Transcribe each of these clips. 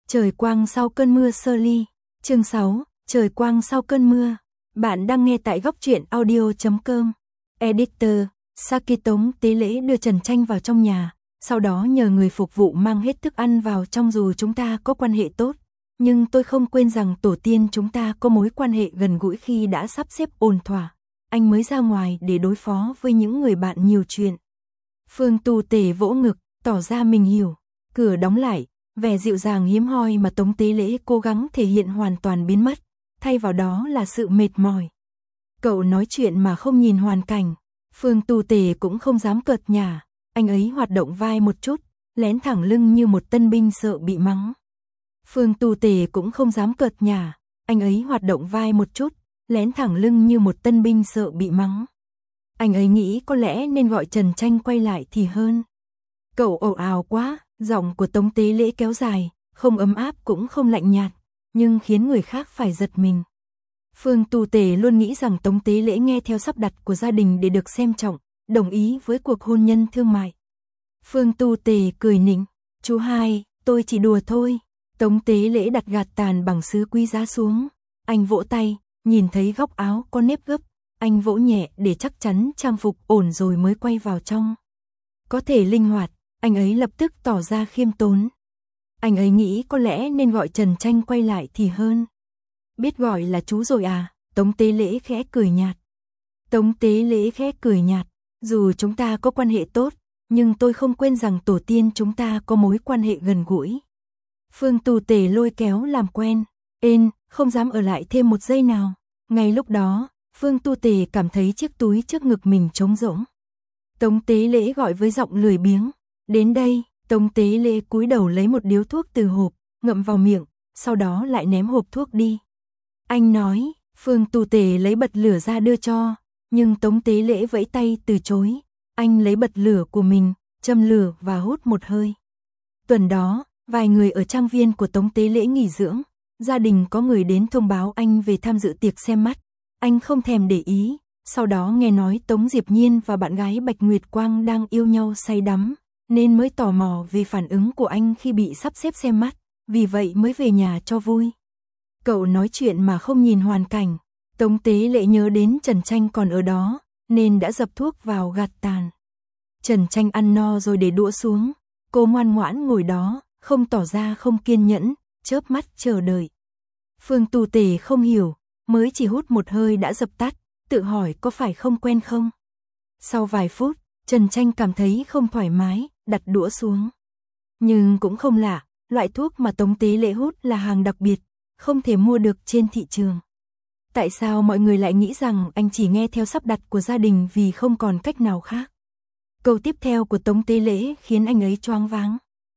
Trời quang sau cơn mưa Shirley. Chương 6, trời quang sau cơn mưa. Bạn đang nghe tại góc truyện audio.com. Editor, Saki. Tống Tế Lễ đưa Trần Tranh vào trong nhà, sau đó nhờ người phục vụ mang hết thức ăn vào trong. Dù chúng ta có quan hệ tốt, nhưng tôi không quên rằng tổ tiên chúng ta có mối quan hệ gần gũi. Khi đã sắp xếp ổn thỏa, anh mới ra ngoài để đối phó với những người bạn nhiều chuyện. Phương Tu Tề vỗ ngực, tỏ ra mình hiểu. Cửa đóng lại, vẻ dịu dàng hiếm hoi mà Tống Tế Lễ cố gắng thể hiện hoàn toàn biến mất, thay vào đó là sự mệt mỏi. Cậu nói chuyện mà không nhìn hoàn cảnh. Phương Tu Tề cũng không dám cợt nhả, anh ấy hoạt động vai một chút, lén thẳng lưng như một tân binh sợ bị mắng. Phương Tu Tề cũng không dám cợt nhả, anh ấy hoạt động vai một chút, lén thẳng lưng như một tân binh sợ bị mắng. Anh ấy nghĩ có lẽ nên gọi Trần Tranh quay lại thì hơn. Cậu ồn ào quá. Giọng của Tống Tế Lễ kéo dài, không ấm áp cũng không lạnh nhạt, nhưng khiến người khác phải giật mình. Phương Tu Tề luôn nghĩ rằng Tống Tế Lễ nghe theo sắp đặt của gia đình để được xem trọng, đồng ý với cuộc hôn nhân thương mại. Phương Tu Tề cười nịnh, "Chú hai, tôi chỉ đùa thôi." Tống Tế Lễ đặt gạt tàn bằng sứ quý giá xuống. Anh vỗ tay, nhìn thấy góc áo có nếp gấp, anh vỗ nhẹ để chắc chắn trang phục ổn rồi mới quay vào trong. Có thể linh hoạt. Anh ấy lập tức tỏ ra khiêm tốn. Anh ấy nghĩ có lẽ nên gọi Trần Tranh quay lại thì hơn. Biết gọi là chú rồi à? Tống Tế Lễ khẽ cười nhạt. Tống Tế Lễ khẽ cười nhạt. Dù chúng ta có quan hệ tốt, nhưng tôi không quên rằng tổ tiên chúng ta có mối quan hệ gần gũi. Phương Tu Tề lôi kéo làm quen. Không dám ở lại thêm một giây nào. Ngay lúc đó, Phương Tu Tề cảm thấy chiếc túi trước ngực mình trống rỗng. Tống Tế Lễ gọi với giọng lười biếng. Đến đây. Tống Tế Lễ cúi đầu lấy một điếu thuốc từ hộp, ngậm vào miệng, sau đó lại ném hộp thuốc đi. Anh nói. Phương Tu Tề lấy bật lửa ra đưa cho, nhưng Tống Tế Lễ vẫy tay từ chối. Anh lấy bật lửa của mình, châm lửa và hút một hơi. Tuần đó, vài người ở trang viên của Tống Tế Lễ nghỉ dưỡng, gia đình có người đến thông báo anh về tham dự tiệc xem mắt. Anh không thèm để ý, sau đó nghe nói Tống Diệp Nhiên và bạn gái Bạch Nguyệt Quang đang yêu nhau say đắm, nên mới tò mò về phản ứng của anh khi bị sắp xếp xem mắt, vì vậy mới về nhà cho vui. Cậu nói chuyện mà không nhìn hoàn cảnh. Tống Tế Lễ nhớ đến Trần Tranh còn ở đó, nên đã dập thuốc vào gạt tàn. Trần Tranh ăn no rồi để đũa xuống, cô ngoan ngoãn ngồi đó, không tỏ ra không kiên nhẫn, chớp mắt chờ đợi. Phương Tu Tề không hiểu, mới chỉ hút một hơi đã dập tắt, tự hỏi có phải không quen không. Sau vài phút, Trần Tranh cảm thấy không thoải mái, đặt đũa xuống. Nhưng cũng không lạ, loại thuốc mà Tống Tế Lễ hút là hàng đặc biệt, không thể mua được trên thị trường. Tại sao mọi người lại nghĩ rằng anh chỉ nghe theo sắp đặt của gia đình vì không còn cách nào khác? Câu tiếp theo của Tống Tế Lễ khiến anh ấy choáng váng.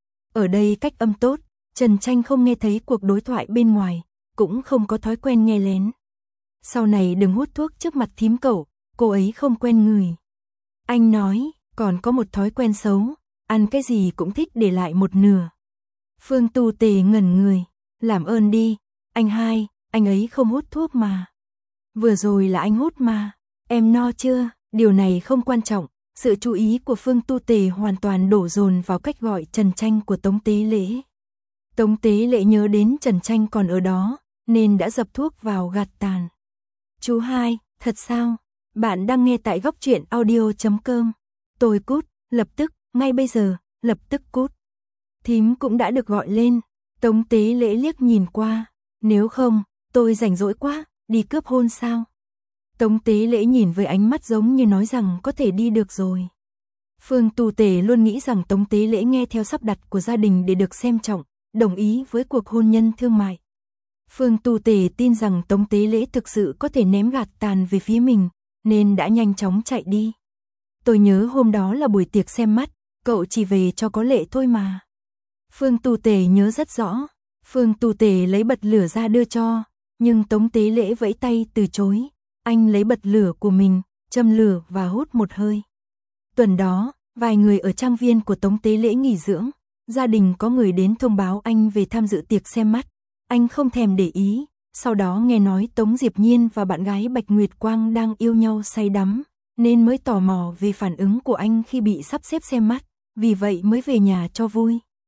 Ở đây cách âm tốt, Trần Tranh không nghe thấy cuộc đối thoại bên ngoài, cũng không có thói quen nghe lén. Sau này đừng hút thuốc trước mặt thím cậu, cô ấy không quen người. Anh nói, còn có một thói quen xấu, ăn cái gì cũng thích để lại một nửa. Phương Tu Tề ngẩn người, làm ơn đi, anh hai, anh ấy không hút thuốc mà. Vừa rồi là anh hút mà, em no chưa? Điều này không quan trọng, sự chú ý của Phương Tu Tề hoàn toàn đổ dồn vào cách gọi Trần Tranh của Tống Tế Lễ. Tống Tế Lễ nhớ đến Trần Tranh còn ở đó, nên đã dập thuốc vào gạt tàn. Chú hai, thật sao? Bạn đang nghe tại góc truyện audio.com. Tôi cút, lập tức, ngay bây giờ, lập tức cút. Thím cũng đã được gọi lên. Tống Tế Lễ liếc nhìn qua. Nếu không, tôi rảnh rỗi quá, đi cướp hôn sao? Tống Tế Lễ nhìn với ánh mắt giống như nói rằng có thể đi được rồi. Phương Tu Tề luôn nghĩ rằng Tống Tế Lễ nghe theo sắp đặt của gia đình để được xem trọng, đồng ý với cuộc hôn nhân thương mại. Phương Tu Tề tin rằng Tống Tế Lễ thực sự có thể ném gạt tàn về phía mình, nên đã nhanh chóng chạy đi. Tôi nhớ hôm đó là buổi tiệc xem mắt, cậu chỉ về cho có lệ thôi mà. Phương Tu Tề nhớ rất rõ. Phương Tu Tề lấy bật lửa ra đưa cho, nhưng Tống Tế Lễ vẫy tay từ chối. Anh lấy bật lửa của mình, châm lửa và hút một hơi. Tuần đó, vài người ở trang viên của Tống Tế Lễ nghỉ dưỡng, gia đình có người đến thông báo anh về tham dự tiệc xem mắt. Anh không thèm để ý, sau đó nghe nói Tống Diệp Nhiên và bạn gái Bạch Nguyệt Quang đang yêu nhau say đắm, nên mới tò mò về phản ứng của anh khi bị sắp xếp xem mắt, vì vậy mới về nhà cho vui.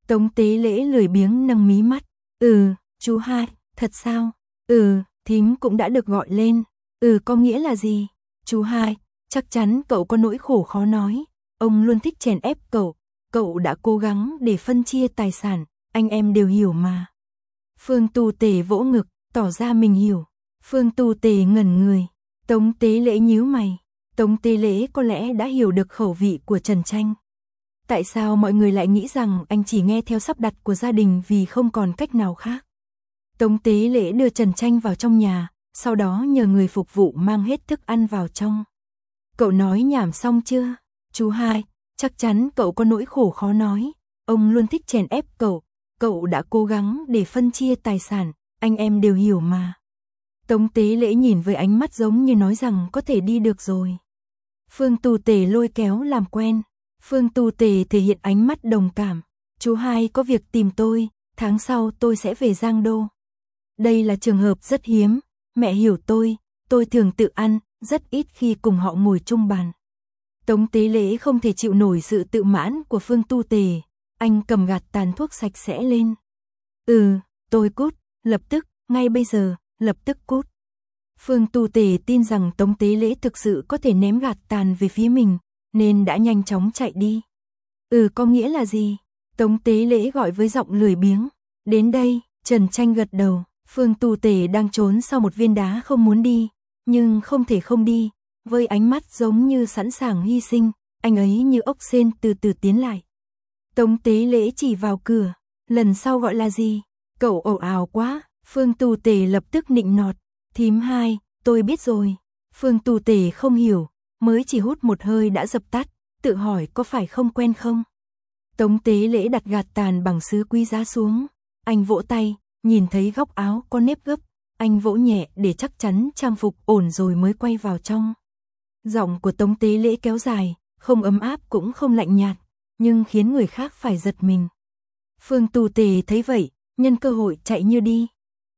Tống Tế Lễ lười biếng nâng mí mắt. Chú hai, thật sao? Thím cũng đã được gọi lên. Có nghĩa là gì? Chú hai, chắc chắn cậu có nỗi khổ khó nói. Ông luôn thích chèn ép cậu đã cố gắng để phân chia tài sản, anh em đều hiểu mà. Phương Tu Tề vỗ ngực, tỏ ra mình hiểu. Phương Tu Tề ngẩn người. Tống Tế Lễ nhíu mày. Tống Tế Lễ có lẽ đã hiểu được khẩu vị của Trần Tranh. Tại sao mọi người lại nghĩ rằng anh chỉ nghe theo sắp đặt của gia đình vì không còn cách nào khác? Tống Tế Lễ đưa Trần Tranh vào trong nhà, sau đó nhờ người phục vụ mang hết thức ăn vào trong. Cậu nói nhảm xong chưa? Chú hai, chắc chắn cậu có nỗi khổ khó nói. Ông luôn thích chèn ép cậu đã cố gắng để phân chia tài sản, anh em đều hiểu mà. Tống Tế Lễ nhìn với ánh mắt giống như nói rằng có thể đi được rồi. Phương Tu Tề lôi kéo làm quen. Phương Tu Tề thể hiện ánh mắt đồng cảm. Chú hai có việc tìm tôi, tháng sau tôi sẽ về Giang Đô. Đây là trường hợp rất hiếm, mẹ hiểu tôi thường tự ăn, rất ít khi cùng họ ngồi chung bàn. Tống Tế Lễ không thể chịu nổi sự tự mãn của Phương Tu Tề, anh cầm gạt tàn thuốc sạch sẽ lên. Tôi cút, lập tức, ngay bây giờ, lập tức cút. Phương Tu Tề tin rằng Tống Tế Lễ thực sự có thể ném gạt tàn về phía mình, nên đã nhanh chóng chạy đi. Có nghĩa là gì? Tống Tế Lễ gọi với giọng lười biếng. Đến đây, Trần Tranh gật đầu. Phương Tu Tề đang trốn sau một viên đá không muốn đi, nhưng không thể không đi. Với ánh mắt giống như sẵn sàng hy sinh, anh ấy như ốc sên từ từ tiến lại. Tống Tế Lễ chỉ vào cửa. Lần sau gọi là gì? Cậu ồn ào quá. Phương Tu Tề lập tức nịnh nọt. Thím hai, tôi biết rồi. Phương Tu Tề không hiểu, mới chỉ hút một hơi đã dập tắt, tự hỏi có phải không quen không? Tống Tế Lễ đặt gạt tàn bằng sứ quý giá xuống. Anh vỗ tay, nhìn thấy góc áo có nếp gấp. Anh vỗ nhẹ để chắc chắn trang phục ổn rồi mới quay vào trong. Giọng của Tống Tế Lễ kéo dài, không ấm áp cũng không lạnh nhạt, nhưng khiến người khác phải giật mình. Phương Tu Tề thấy vậy, nhân cơ hội chạy như đi.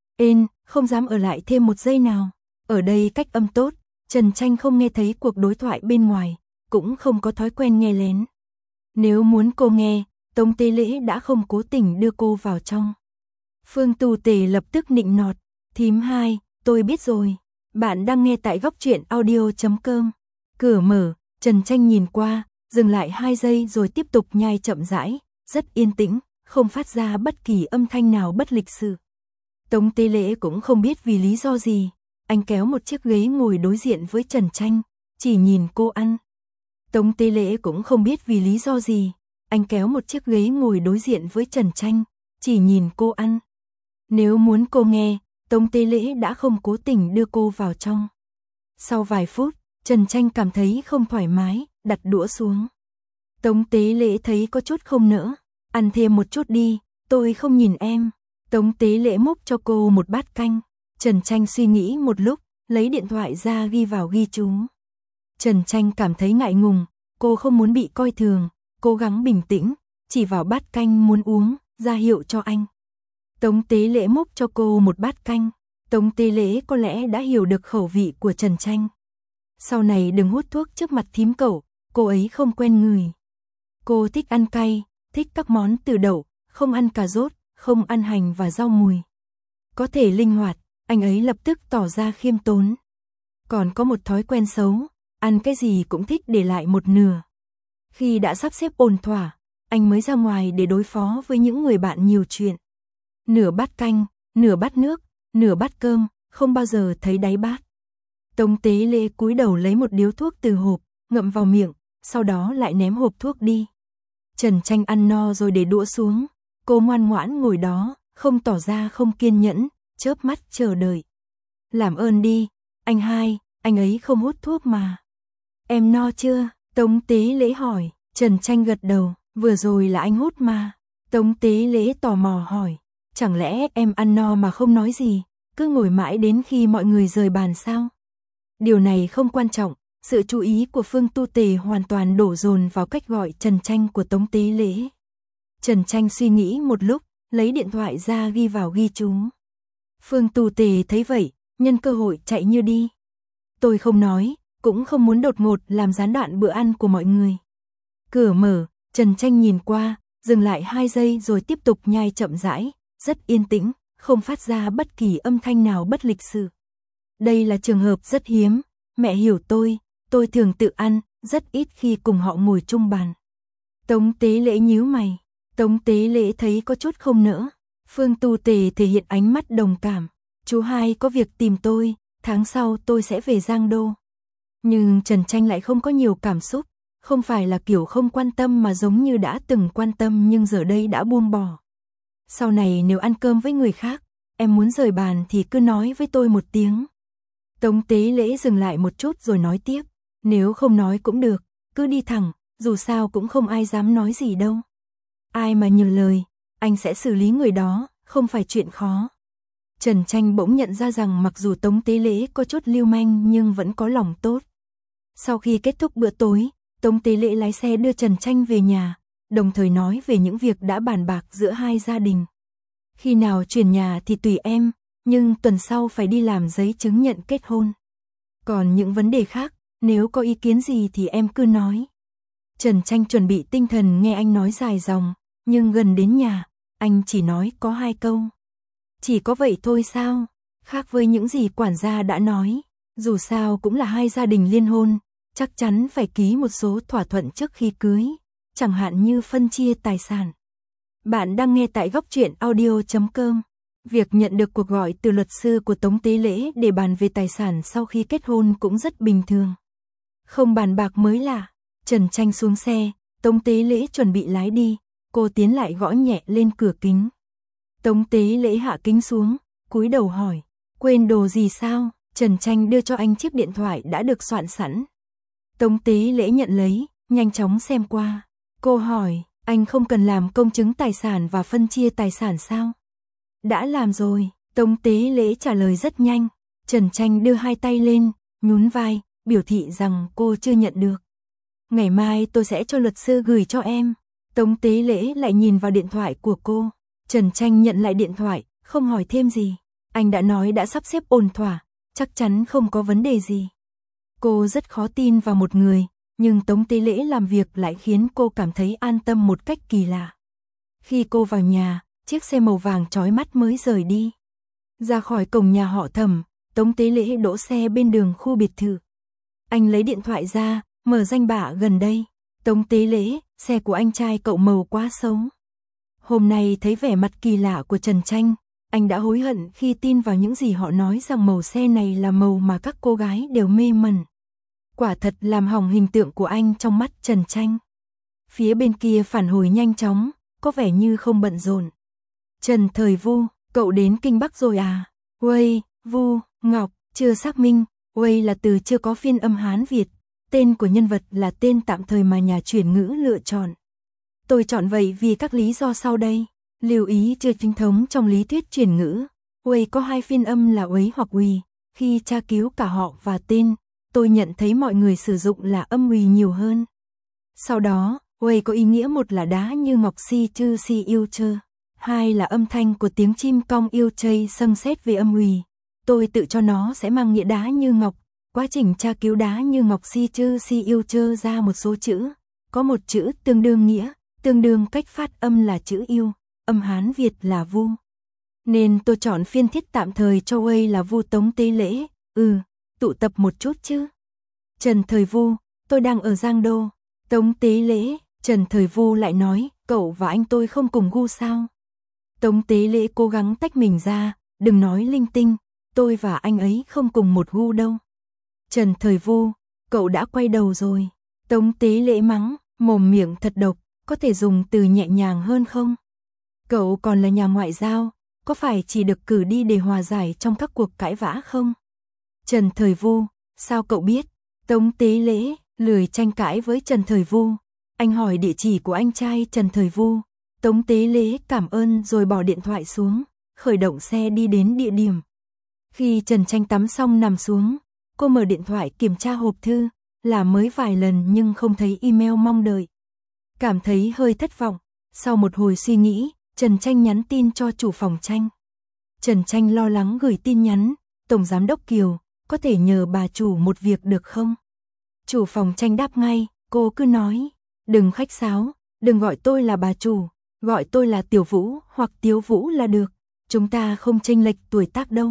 Không dám ở lại thêm một giây nào. Ở đây cách âm tốt, Trần Tranh không nghe thấy cuộc đối thoại bên ngoài, cũng không có thói quen nghe lén. Nếu muốn cô nghe, Tống Tế Lễ đã không cố tình đưa cô vào trong. Phương Tu Tề lập tức nịnh nọt. Thím hai, tôi biết rồi. Bạn đang nghe tại góc truyện audio.com. Cửa mở, Trần Tranh nhìn qua, dừng lại 2 giây rồi tiếp tục nhai chậm rãi, rất yên tĩnh, không phát ra bất kỳ âm thanh nào bất lịch sự. Tống Tế Lễ cũng không biết vì lý do gì, anh kéo một chiếc ghế ngồi đối diện với Trần Tranh, chỉ nhìn cô ăn. Tống Tế Lễ cũng không biết vì lý do gì, anh kéo một chiếc ghế ngồi đối diện với Trần Tranh, chỉ nhìn cô ăn. Nếu muốn cô nghe, Tống Tế Lễ đã không cố tình đưa cô vào trong. Sau vài phút, Trần Tranh cảm thấy không thoải mái, đặt đũa xuống. Tống Tế Lễ thấy có chút không nỡ. Ăn thêm một chút đi, tôi không nhìn em. Tống Tế Lễ múc cho cô một bát canh. Trần Tranh suy nghĩ một lúc, lấy điện thoại ra ghi vào ghi chú. Trần Tranh cảm thấy ngại ngùng, cô không muốn bị coi thường, cố gắng bình tĩnh, chỉ vào bát canh muốn uống, ra hiệu cho anh. Tống Tế Lễ múc cho cô một bát canh. Tống Tế Lễ có lẽ đã hiểu được khẩu vị của Trần Tranh. Sau này đừng hút thuốc trước mặt thím cậu, cô ấy không quen người. Cô thích ăn cay, thích các món từ đậu, không ăn cà rốt, không ăn hành và rau mùi. Có thể linh hoạt, anh ấy lập tức tỏ ra khiêm tốn. Còn có một thói quen xấu, ăn cái gì cũng thích để lại một nửa. Khi đã sắp xếp ổn thỏa, anh mới ra ngoài để đối phó với những người bạn nhiều chuyện. Nửa bát canh, nửa bát nước, nửa bát cơm, không bao giờ thấy đáy bát. Tống Tế Lễ cúi đầu lấy một điếu thuốc từ hộp, ngậm vào miệng, sau đó lại ném hộp thuốc đi. Trần Tranh ăn no rồi để đũa xuống, cô ngoan ngoãn ngồi đó, không tỏ ra không kiên nhẫn, chớp mắt chờ đợi. Làm ơn đi, anh hai, anh ấy không hút thuốc mà. Em no chưa? Tống Tế Lễ hỏi. Trần Tranh gật đầu, vừa rồi là anh hút mà. Tống Tế Lễ tò mò hỏi, chẳng lẽ em ăn no mà không nói gì, cứ ngồi mãi đến khi mọi người rời bàn sao? Điều này không quan trọng, sự chú ý của Phương Tu Tề hoàn toàn đổ dồn vào cách gọi Trần Tranh của Tống Tế Lễ. Trần Tranh suy nghĩ một lúc, lấy điện thoại ra ghi vào ghi chú. Phương Tu Tề thấy vậy, nhân cơ hội chạy như đi. Tôi không nói, cũng không muốn đột ngột làm gián đoạn bữa ăn của mọi người. Cửa mở, Trần Tranh nhìn qua, dừng lại 2 giây rồi tiếp tục nhai chậm rãi, rất yên tĩnh, không phát ra bất kỳ âm thanh nào bất lịch sự. Đây là trường hợp rất hiếm, mẹ hiểu tôi thường tự ăn, rất ít khi cùng họ ngồi chung bàn. Tống Tế Lễ nhíu mày, Tống Tế Lễ thấy có chút không nỡ. Phương Tu Tề thể hiện ánh mắt đồng cảm, chú hai có việc tìm tôi, tháng sau tôi sẽ về Giang Đô. Nhưng Trần Tranh lại không có nhiều cảm xúc, không phải là kiểu không quan tâm mà giống như đã từng quan tâm nhưng giờ đây đã buông bỏ. Sau này nếu ăn cơm với người khác, em muốn rời bàn thì cứ nói với tôi một tiếng. Tống Tế Lễ dừng lại một chút rồi nói tiếp, nếu không nói cũng được, cứ đi thẳng, dù sao cũng không ai dám nói gì đâu. Ai mà nhờ lời, anh sẽ xử lý người đó, không phải chuyện khó. Trần Tranh bỗng nhận ra rằng mặc dù Tống Tế Lễ có chút lưu manh nhưng vẫn có lòng tốt. Sau khi kết thúc bữa tối, Tống Tế Lễ lái xe đưa Trần Tranh về nhà, đồng thời nói về những việc đã bàn bạc giữa hai gia đình. Khi nào chuyển nhà thì tùy em, nhưng tuần sau phải đi làm giấy chứng nhận kết hôn. Còn những vấn đề khác, nếu có ý kiến gì thì em cứ nói. Trần Tranh chuẩn bị tinh thần nghe anh nói dài dòng, nhưng gần đến nhà, anh chỉ nói có 2 câu. Chỉ có vậy thôi sao? Khác với những gì quản gia đã nói, dù sao cũng là hai gia đình liên hôn, chắc chắn phải ký một số thỏa thuận trước khi cưới, chẳng hạn như phân chia tài sản. Bạn đang nghe tại Góc Truyện Audio.com. Việc nhận được cuộc gọi từ luật sư của Tống Tế Lễ để bàn về tài sản sau khi kết hôn cũng rất bình thường. Không bàn bạc mới lạ. Trần Tranh xuống xe, Tống Tế Lễ chuẩn bị lái đi, cô tiến lại gõ nhẹ lên cửa kính. Tống Tế Lễ hạ kính xuống, cúi đầu hỏi, quên đồ gì sao? Trần Tranh đưa cho anh chiếc điện thoại đã được soạn sẵn. Tống Tế Lễ nhận lấy, nhanh chóng xem qua. Cô hỏi, anh không cần làm công chứng tài sản và phân chia tài sản sao? Đã làm rồi, Tống Tế Lễ trả lời rất nhanh. Trần Tranh đưa 2 tay lên, nhún vai, biểu thị rằng cô chưa nhận được. Ngày mai tôi sẽ cho luật sư gửi cho em. Tống Tế Lễ lại nhìn vào điện thoại của cô. Trần Tranh nhận lại điện thoại, không hỏi thêm gì. Anh đã nói đã sắp xếp ổn thỏa, chắc chắn không có vấn đề gì. Cô rất khó tin vào một người, nhưng Tống Tế Lễ làm việc lại khiến cô cảm thấy an tâm một cách kỳ lạ. Khi cô vào nhà, chiếc xe màu vàng chói mắt mới rời đi. Ra khỏi cổng nhà họ Thẩm, Tống Tế Lễ đỗ xe bên đường khu biệt thự. Anh lấy điện thoại ra, mở danh bạ gần đây. Tống Tế Lễ, xe của anh trai cậu màu quá xấu. Hôm nay thấy vẻ mặt kỳ lạ của Trần Tranh, anh đã hối hận khi tin vào những gì họ nói rằng màu xe này là màu mà các cô gái đều mê mẩn. Quả thật làm hỏng hình tượng của anh trong mắt Trần Tranh. Phía bên kia phản hồi nhanh chóng, có vẻ như không bận rộn. Trần Thời Vu, cậu đến Kinh Bắc rồi à? Uây, Vu, Ngọc, chưa xác minh. Uây là từ chưa có phiên âm Hán Việt. Tên của nhân vật là tên tạm thời mà nhà chuyển ngữ lựa chọn. Tôi chọn vậy vì các lý do sau đây. Lưu ý chưa chính thống trong lý thuyết chuyển ngữ. Uây có 2 phiên âm là uấy hoặc uy. Khi tra cứu cả họ và tên, tôi nhận thấy mọi người sử dụng là âm uy nhiều hơn. Sau đó, uây có ý nghĩa một là đá như ngọc si chư si yêu chơ. 2 là âm thanh của tiếng chim cong yêu chây xâm xét về âm uy. Tôi tự cho nó sẽ mang nghĩa đá như ngọc. Quá trình tra cứu đá như ngọc si chư si yêu chơ ra một số chữ. Có một chữ tương đương nghĩa, tương đương cách phát âm là chữ yêu, âm Hán Việt là Vu. Nên tôi chọn phiên thiết tạm thời cho uây là Vu Tống Tế Lễ. Tụ tập một chút chứ. Trần Thời Vu, tôi đang ở Giang Đô. Tống Tế Lễ, Trần Thời Vu lại nói, cậu và anh tôi không cùng gu sao? Tống Tế Lễ cố gắng tách mình ra, đừng nói linh tinh, tôi và anh ấy không cùng một gu đâu. Trần Thời Vu, cậu đã quay đầu rồi. Tống Tế Lễ mắng, mồm miệng thật độc, có thể dùng từ nhẹ nhàng hơn không? Cậu còn là nhà ngoại giao, có phải chỉ được cử đi để hòa giải trong các cuộc cãi vã không? Trần Thời Vu, sao cậu biết? Tống Tế Lễ, lười tranh cãi với Trần Thời Vu. Anh hỏi địa chỉ của anh trai Trần Thời Vu. Tống Tế Lễ cảm ơn rồi bỏ điện thoại xuống, khởi động xe đi đến địa điểm. Khi Trần Tranh tắm xong nằm xuống, cô mở điện thoại kiểm tra hộp thư, là mới vài lần nhưng không thấy email mong đợi. Cảm thấy hơi thất vọng, sau một hồi suy nghĩ, Trần Tranh nhắn tin cho chủ phòng Tranh. Trần Tranh lo lắng gửi tin nhắn, Tổng Giám đốc Kiều, có thể nhờ bà chủ một việc được không? Chủ phòng Tranh đáp ngay, cô cứ nói, đừng khách sáo, đừng gọi tôi là bà chủ, Gọi tôi là Tiểu Vũ hoặc Tiếu Vũ là được, chúng ta không chênh lệch tuổi tác đâu.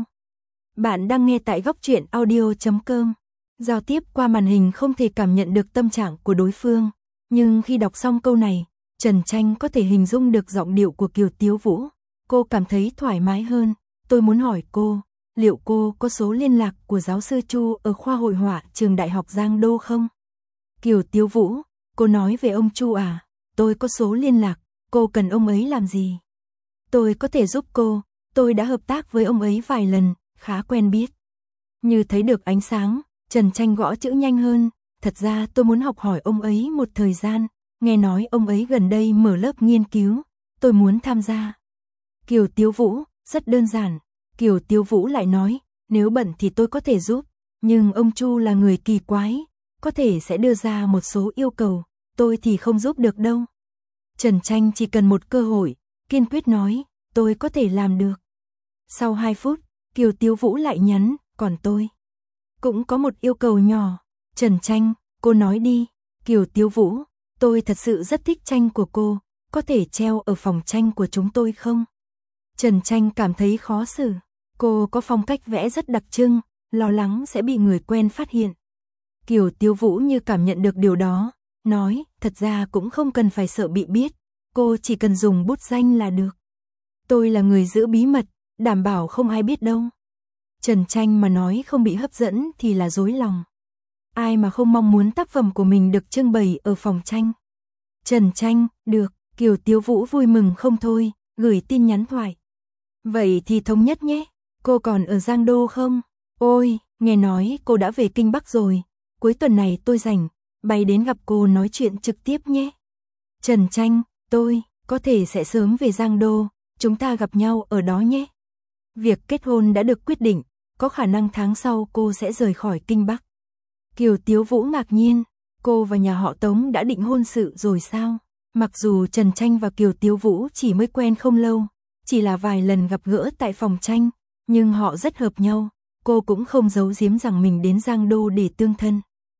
Bạn đang nghe tại góc truyện audio.com. Giao tiếp qua màn hình không thể cảm nhận được tâm trạng của đối phương, nhưng khi đọc xong câu này, Trần Tranh có thể hình dung được giọng điệu của Kiều Tiếu Vũ. Cô cảm thấy thoải mái hơn. Tôi muốn hỏi cô, liệu cô có số liên lạc của giáo sư Chu ở khoa hội họa trường Đại học Giang Đô không? Kiều Tiếu Vũ, cô nói về ông Chu à? Tôi có số liên lạc, cô cần ông ấy làm gì? Tôi có thể giúp cô, tôi đã hợp tác với ông ấy vài lần, khá quen biết. Như thấy được ánh sáng, Trần Tranh gõ chữ nhanh hơn. Thật ra tôi muốn học hỏi ông ấy một thời gian, nghe nói ông ấy gần đây mở lớp nghiên cứu, tôi muốn tham gia. Kiều Tiếu Vũ, rất đơn giản. Kiều Tiếu Vũ lại nói, nếu bận thì tôi có thể giúp, nhưng ông Chu là người kỳ quái, có thể sẽ đưa ra một số yêu cầu, tôi thì không giúp được đâu. Trần Tranh chỉ cần một cơ hội, kiên quyết nói, tôi có thể làm được. Sau 2 phút, Kiều Tiếu Vũ lại nhắn, còn tôi cũng có một yêu cầu nhỏ. Trần Tranh, cô nói đi. Kiều Tiếu Vũ, tôi thật sự rất thích tranh của cô, có thể treo ở phòng tranh của chúng tôi không? Trần Tranh cảm thấy khó xử, cô có phong cách vẽ rất đặc trưng, lo lắng sẽ bị người quen phát hiện. Kiều Tiếu Vũ như cảm nhận được điều đó, nói, thật ra cũng không cần phải sợ bị biết, cô chỉ cần dùng bút danh là được. Tôi là người giữ bí mật, đảm bảo không ai biết đâu. Trần Tranh mà nói không bị hấp dẫn thì là dối lòng. Ai mà không mong muốn tác phẩm của mình được trưng bày ở phòng tranh. Trần Tranh, được, Kiều Tiếu Vũ vui mừng không thôi, gửi tin nhắn thoại. Vậy thì thống nhất nhé, cô còn ở Giang Đô không? Ôi, nghe nói cô đã về Kinh Bắc rồi, cuối tuần này tôi rảnh, bay đến gặp cô nói chuyện trực tiếp nhé. Trần Tranh, tôi có thể sẽ sớm về Giang Đô, chúng ta gặp nhau ở đó nhé. Việc kết hôn đã được quyết định, có khả năng tháng sau cô sẽ rời khỏi Kinh Bắc. Kiều Tiếu Vũ ngạc nhiên, cô và nhà họ Tống đã định hôn sự rồi sao? Mặc dù Trần Tranh và Kiều Tiếu Vũ chỉ mới quen không lâu, chỉ là vài lần gặp gỡ tại phòng tranh, nhưng họ rất hợp nhau, cô cũng không giấu giếm rằng mình đến Giang Đô để tương thân.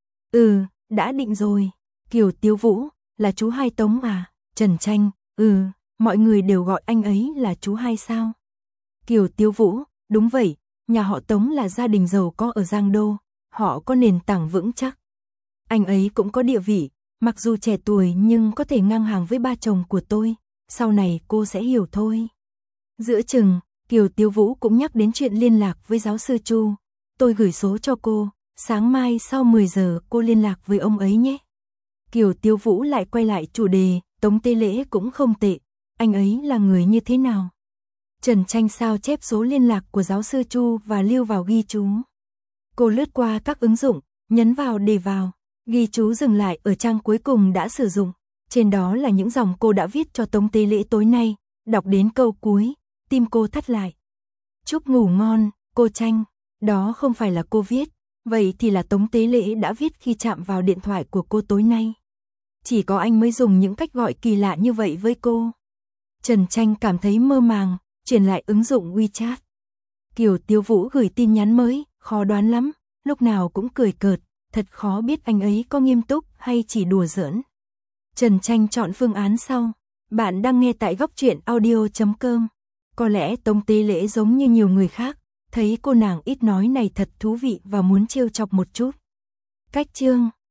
Đã định rồi. Kiều Tiếu Vũ, là chú hai Tống à? Trần Tranh, mọi người đều gọi anh ấy là chú hai sao? Kiều Tiếu Vũ, đúng vậy, nhà họ Tống là gia đình giàu có ở Giang Đô, họ có nền tảng vững chắc. Anh ấy cũng có địa vị, mặc dù trẻ tuổi nhưng có thể ngang hàng với ba chồng của tôi, sau này cô sẽ hiểu thôi. Giữa chừng, Kiều Tiếu Vũ cũng nhắc đến chuyện liên lạc với giáo sư Chu, tôi gửi số cho cô, sáng mai sau 10 giờ cô liên lạc với ông ấy nhé. Kiều Tiếu Vũ lại quay lại chủ đề, Tống Tế Lễ cũng không tệ, anh ấy là người như thế nào? Trần Tranh sao chép số liên lạc của giáo sư Chu và lưu vào ghi chú. Cô lướt qua các ứng dụng, nhấn vào để vào, ghi chú dừng lại ở trang cuối cùng đã sử dụng. Trên đó là những dòng cô đã viết cho Tống Tế Lễ tối nay, đọc đến câu cuối, tim cô thắt lại. Chúc ngủ ngon, cô Tranh, đó không phải là cô viết, vậy thì là Tống Tế Lễ đã viết khi chạm vào điện thoại của cô tối nay. Chỉ có anh mới dùng những cách gọi kỳ lạ như vậy với cô. Trần Tranh cảm thấy mơ màng, chuyển lại ứng dụng WeChat. Kiều Tiếu Vũ gửi tin nhắn mới, khó đoán lắm, lúc nào cũng cười cợt, thật khó biết anh ấy có nghiêm túc hay chỉ đùa giỡn. Trần Tranh chọn phương án sau. Bạn đang nghe tại góc truyện audio.com. Có lẽ Tống Tế Lễ giống như nhiều người khác, thấy cô nàng ít nói này thật thú vị và muốn trêu chọc một chút. Cách chương